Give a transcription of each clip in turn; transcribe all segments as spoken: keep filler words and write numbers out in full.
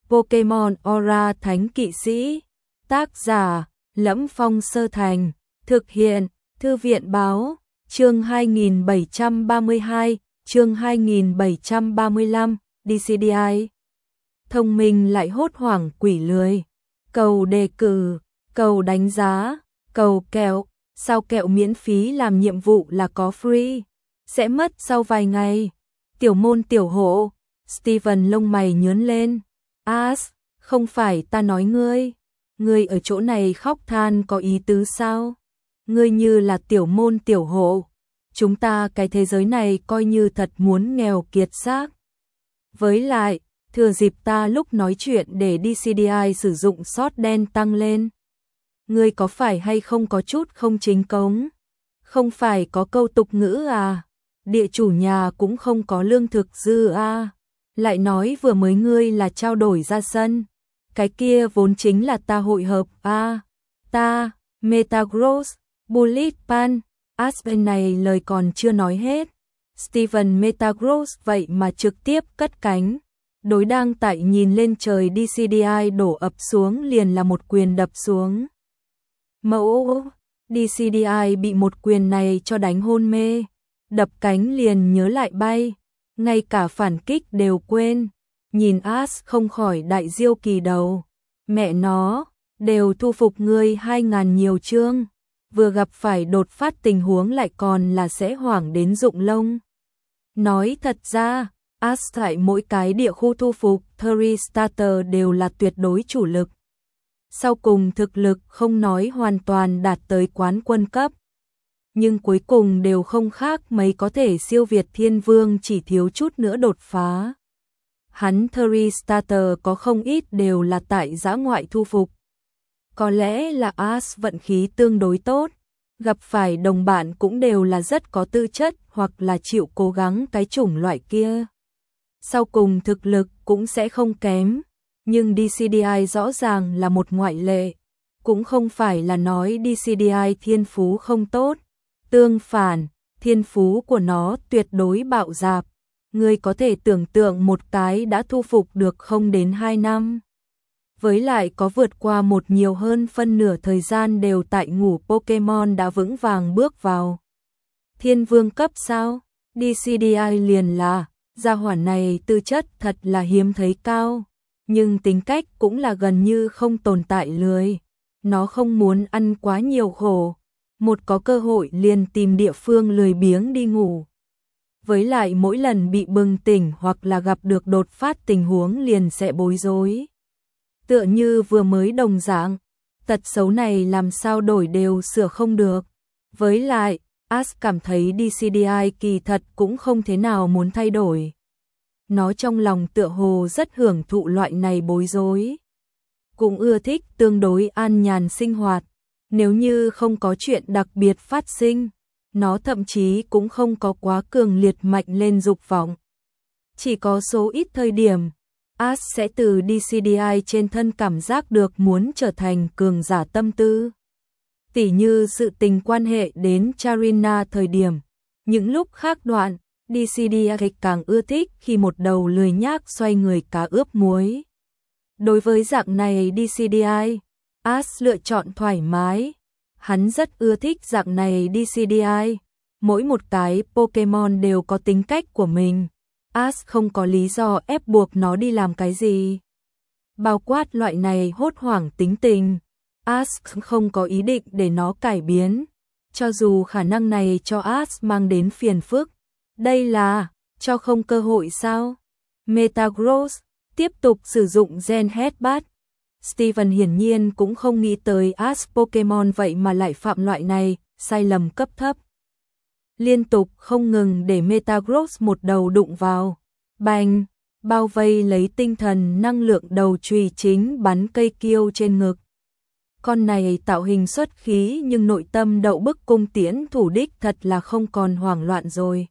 Pokemon Aura Thánh Kỵ Sĩ. Tác giả: Lẫm Phong Sơ Thành. Thực hiện: Thư viện báo. Chương hai nghìn bảy trăm ba mươi hai, chương hai nghìn bảy trăm ba mươi lăm, đê xê đê i. Thông minh lại hốt hoảng quỷ lười. Cầu đề cử, cầu đánh giá, cầu kẹo. Sao kẹo miễn phí làm nhiệm vụ là có free? Sẽ mất sau vài ngày. Tiểu môn tiểu hộ. Steven lông mày nhướng lên. Ash, không phải ta nói ngươi. Ngươi ở chỗ này khóc than có ý tứ sao? Ngươi như là tiểu môn tiểu hộ. Chúng ta cái thế giới này coi như thật muốn nghèo kiệt xác. Với lại, thừa dịp ta lúc nói chuyện để đê xê đê i sử dụng sót đen tăng lên. Ngươi có phải hay không có chút không chính cống? Không phải có câu tục ngữ à? Địa chủ nhà cũng không có lương thực dư à? Lại nói vừa mới ngươi là trao đổi ra sân. Cái kia vốn chính là ta hội hợp à? Ta, Metagross, Bullet Pan, Aspen này lời còn chưa nói hết. Steven Metagross vậy mà trực tiếp cất cánh. Đối đang tại nhìn lên trời đê xê đê i đổ ập xuống liền là một quyền đập xuống. Mẫu, đê xê đê i bị một quyền này cho đánh hôn mê. Đập cánh liền nhớ lại bay. Ngay cả phản kích đều quên. Nhìn Ash không khỏi đại diêu kỳ đầu. Mẹ nó, đều thu phục ngươi hai ngàn nhiều chương. Vừa gặp phải đột phát tình huống lại còn là sẽ hoảng đến rụng lông. Nói thật ra, Ash tại mỗi cái địa khu thu phục Three Starter đều là tuyệt đối chủ lực. Sau cùng thực lực không nói hoàn toàn đạt tới quán quân cấp. Nhưng cuối cùng đều không khác mấy có thể siêu việt thiên vương, chỉ thiếu chút nữa đột phá. Hắn Three Starter có không ít đều là tại dã ngoại thu phục. Có lẽ là Ash vận khí tương đối tốt, gặp phải đồng bạn cũng đều là rất có tư chất hoặc là chịu cố gắng cái chủng loại kia. Sau cùng thực lực cũng sẽ không kém, nhưng đê xê đê i rõ ràng là một ngoại lệ. Cũng không phải là nói đê xê đê i thiên phú không tốt, tương phản, thiên phú của nó tuyệt đối bạo dạp. Ngươi có thể tưởng tượng một cái đã thu phục được không đến hai năm. Với lại có vượt qua một nhiều hơn phân nửa thời gian đều tại ngủ Pokemon đã vững vàng bước vào thiên vương cấp sao? đê xê đê i liền là, gia hỏa này tư chất thật là hiếm thấy cao, nhưng tính cách cũng là gần như không tồn tại lười. Nó không muốn ăn quá nhiều khổ, một có cơ hội liền tìm địa phương lười biếng đi ngủ. Với lại mỗi lần bị bừng tỉnh hoặc là gặp được đột phát tình huống liền sẽ bối rối. Tựa như vừa mới đồng dạng, tật xấu này làm sao đổi đều sửa không được. Với lại, Ash cảm thấy đê xê đê i kỳ thật cũng không thế nào muốn thay đổi. Nó trong lòng tựa hồ rất hưởng thụ loại này bối rối. Cũng ưa thích tương đối an nhàn sinh hoạt. Nếu như không có chuyện đặc biệt phát sinh, nó thậm chí cũng không có quá cường liệt mạnh lên dục vọng. Chỉ có số ít thời điểm, Ash sẽ từ đê xê đê i trên thân cảm giác được muốn trở thành cường giả tâm tư. Tỉ như sự tình quan hệ đến Charina thời điểm. Những lúc khác đoạn, đê xê đê i càng ưa thích khi một đầu lười nhác xoay người cá ướp muối. Đối với dạng này đê xê đê i, Ash lựa chọn thoải mái. Hắn rất ưa thích dạng này đê xê đê i. Mỗi một cái Pokemon đều có tính cách của mình. Ash không có lý do ép buộc nó đi làm cái gì. Bao quát loại này hốt hoảng tính tình, Ash không có ý định để nó cải biến. Cho dù khả năng này cho Ash mang đến phiền phức. Đây là, cho không cơ hội sao? Metagross tiếp tục sử dụng Gen Headbutt. Steven hiển nhiên cũng không nghĩ tới Ash Pokemon vậy mà lại phạm loại này, sai lầm cấp thấp. Liên tục không ngừng để Metagross một đầu đụng vào. Bành, bao vây lấy tinh thần năng lượng đầu chùy chính bắn cây kiêu trên ngực. Con này tạo hình xuất khí nhưng nội tâm đậu bức cung tiễn thủ đích thật là không còn hoảng loạn rồi.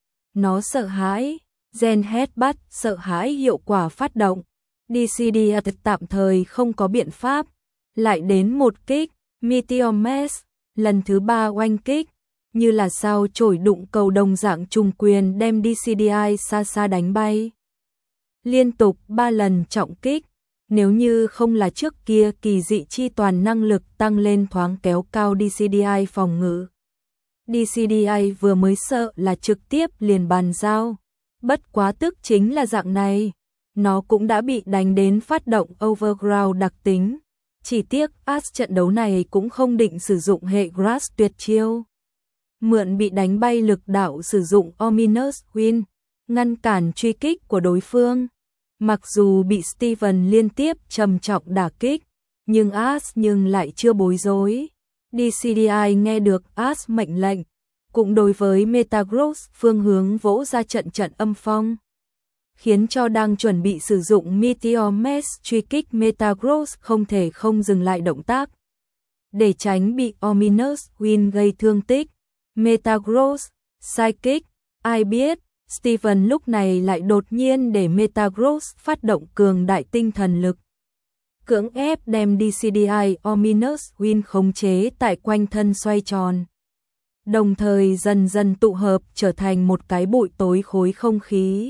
Nó sợ hãi, Gen Headbutt sợ hãi hiệu quả phát động. đê xê đê i tạm thời không có biện pháp. Lại đến một kích, Meteor Mash, lần thứ ba oanh kích. Như là sao chổi đụng cầu đồng dạng trùng quyền đem đê xê đê i xa xa đánh bay. Liên tục ba lần trọng kích, Nếu như không là trước kia kỳ dị chi toàn năng lực tăng lên thoáng kéo cao đê xê đê i phòng ngự. đê xê đê i vừa mới sợ là trực tiếp liền bàn giao. Bất quá tức chính là dạng này. Nó cũng đã bị đánh đến phát động overground đặc tính. Chỉ tiếc Ash trận đấu này cũng không định sử dụng hệ Grass tuyệt chiêu. Mượn bị đánh bay lực đạo sử dụng Ominous Wind, ngăn cản truy kích của đối phương. Mặc dù bị Steven liên tiếp trầm trọng đả kích, nhưng Ash nhưng lại chưa bối rối. đê xê đê i nghe được Ash mệnh lệnh, cũng đối với Metagross phương hướng vỗ ra trận trận âm phong, khiến cho đang chuẩn bị sử dụng Meteor Mash truy kích Metagross không thể không dừng lại động tác. Để tránh bị Ominous Wind gây thương tích, Metagross, Psychic, ai biết, Steven lúc này lại đột nhiên để Metagross phát động cường đại tinh thần lực. Cưỡng ép đem đê xê đê i Ominous Wind khống chế tại quanh thân xoay tròn. Đồng thời dần dần tụ hợp trở thành một cái bụi tối khối không khí.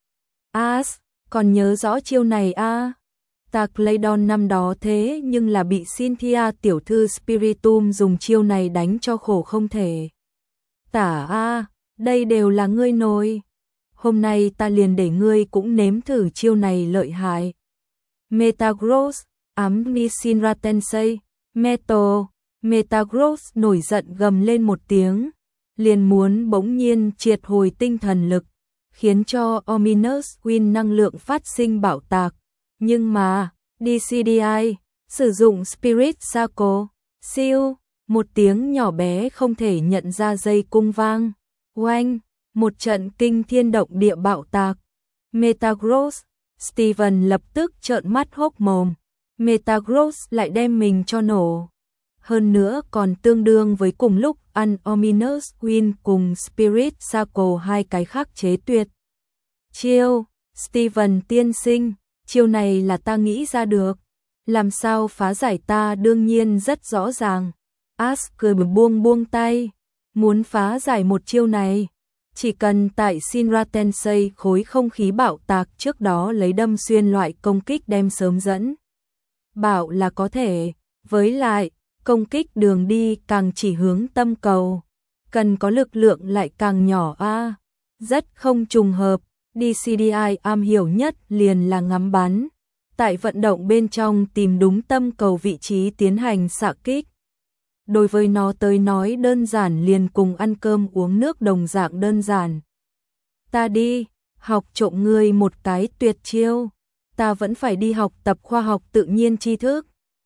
Ash, còn nhớ rõ chiêu này a? À? Ta Claydon năm đó thế nhưng là bị Cynthia tiểu thư Spiritum dùng chiêu này đánh cho khổ không thể. Tả a, à, đây đều là ngươi nồi. Hôm nay ta liền để ngươi cũng nếm thử chiêu này lợi hại. Metagross, ám Nishinra Tensei, Metal, Metagross nổi giận gầm lên một tiếng, liền muốn bỗng nhiên triệt hồi tinh thần lực, khiến cho Ominous Wind năng lượng phát sinh bạo tạc. Nhưng mà, đê xê đê i, sử dụng Spirit Circle, siêu, một tiếng nhỏ bé không thể nhận ra dây cung vang. Oanh, một trận kinh thiên động địa bạo tạc. Metagross, Steven lập tức trợn mắt hốc mồm. Metagross lại đem mình cho nổ. Hơn nữa còn tương đương với cùng lúc ăn Ominous Wind cùng Spirit Circle hai cái khắc chế tuyệt chiêu. Steven tiên sinh, chiêu này là ta nghĩ ra được. Làm sao phá giải ta đương nhiên rất rõ ràng. Ash cười buông buông tay. Muốn phá giải một chiêu này, chỉ cần tại Shinra Tensei khối không khí bạo tạc trước đó lấy đâm xuyên loại công kích đem sớm dẫn bảo là có thể. Với lại, công kích đường đi càng chỉ hướng tâm cầu, cần có lực lượng lại càng nhỏ a. À, rất không trùng hợp, đê xê đê i am hiểu nhất liền là ngắm bắn. Tại vận động bên trong tìm đúng tâm cầu vị trí tiến hành xạ kích. Đối với nó tới nói đơn giản liền cùng ăn cơm uống nước đồng dạng đơn giản. Ta đi, học trộm ngươi một cái tuyệt chiêu. Ta vẫn phải đi học tập khoa học tự nhiên tri thức.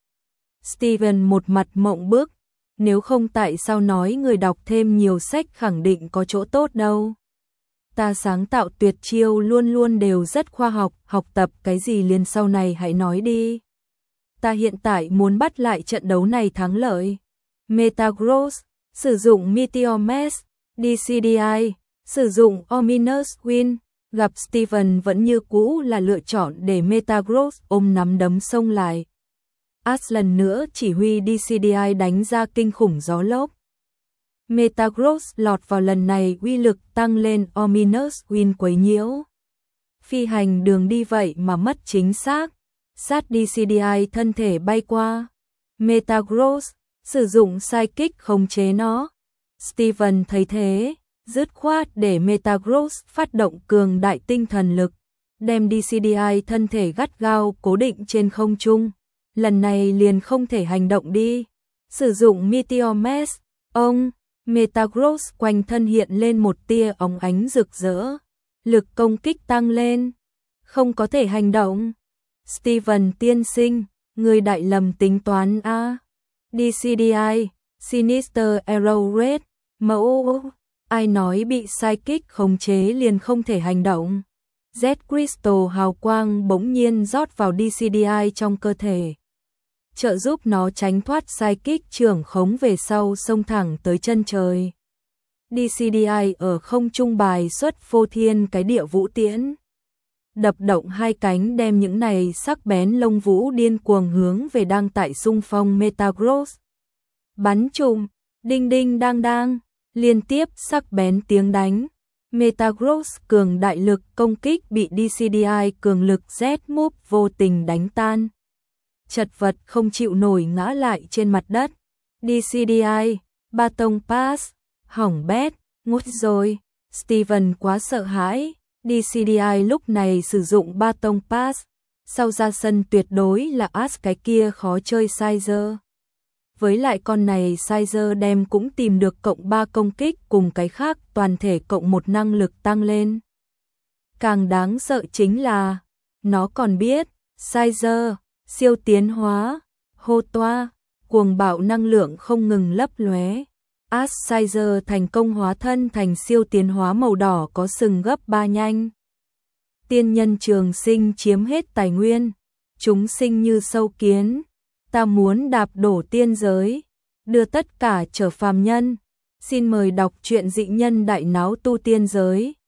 Steven một mặt mộng bức. Nếu không tại sao nói người đọc thêm nhiều sách khẳng định có chỗ tốt đâu. Ta sáng tạo tuyệt chiêu luôn luôn đều rất khoa học. Học tập cái gì liền sau này hãy nói đi. Ta hiện tại muốn bắt lại trận đấu này thắng lợi. Metagross, sử dụng Meteor Mash, đê xê đê i, sử dụng Ominous Wind, gặp Steven vẫn như cũ là lựa chọn để Metagross ôm nắm đấm xông lại. Ash lần nữa chỉ huy đê xê đê i đánh ra kinh khủng gió lốc. Metagross lọt vào lần này uy lực tăng lên Ominous Wind quấy nhiễu. Phi hành đường đi vậy mà mất chính xác, sát đê xê đê i thân thể bay qua. Metagross sử dụng Psychic khống chế nó. Steven thấy thế, dứt khoát để Metagross phát động cường đại tinh thần lực, đem đê xê đê i thân thể gắt gao cố định trên không trung. Lần này liền không thể hành động đi. Sử dụng Meteor Mash, ông, Metagross quanh thân hiện lên một tia óng ánh rực rỡ. Lực công kích tăng lên. Không có thể hành động. Steven tiên sinh, người đại lầm tính toán a. đê xê đê i, Sinister Arrow Red, mẫu, ai nói bị Psychic khống chế liền không thể hành động. Z Crystal hào quang bỗng nhiên rót vào đê xê đê i trong cơ thể, trợ giúp nó tránh thoát Psychic trưởng khống về sau xông thẳng tới chân trời. đê xê đê i ở không trung bài xuất phô thiên cái địa vũ tiễn. Đập động hai cánh đem những này sắc bén lông vũ điên cuồng hướng về đang tại xung phong Metagross. Bắn trùm, đinh đinh đang đang, liên tiếp sắc bén tiếng đánh. Metagross cường đại lực công kích bị đê xê đê i cường lực Z-Move vô tình đánh tan. Chật vật không chịu nổi ngã lại trên mặt đất. đê xê đê i, Baton Pass, hỏng bét, ngút rồi. Steven quá sợ hãi. đê xê đê i lúc này sử dụng Baton Pass. Sau ra sân tuyệt đối là As cái kia khó chơi Sizer. Với lại con này Sizer đem cũng tìm được cộng ba công kích cùng cái khác toàn thể cộng một năng lực tăng lên. Càng đáng sợ chính là nó còn biết Sizer, siêu tiến hóa, hô toa, cuồng bạo năng lượng không ngừng lấp lóe. As Sizer thành công hóa thân thành siêu tiến hóa màu đỏ có sừng gấp ba nhanh. Tiên nhân trường sinh chiếm hết tài nguyên, chúng sinh như sâu kiến, ta muốn đạp đổ tiên giới, đưa tất cả trở phàm nhân. Xin mời đọc truyện Dị Nhân Đại Náo Tu Tiên Giới.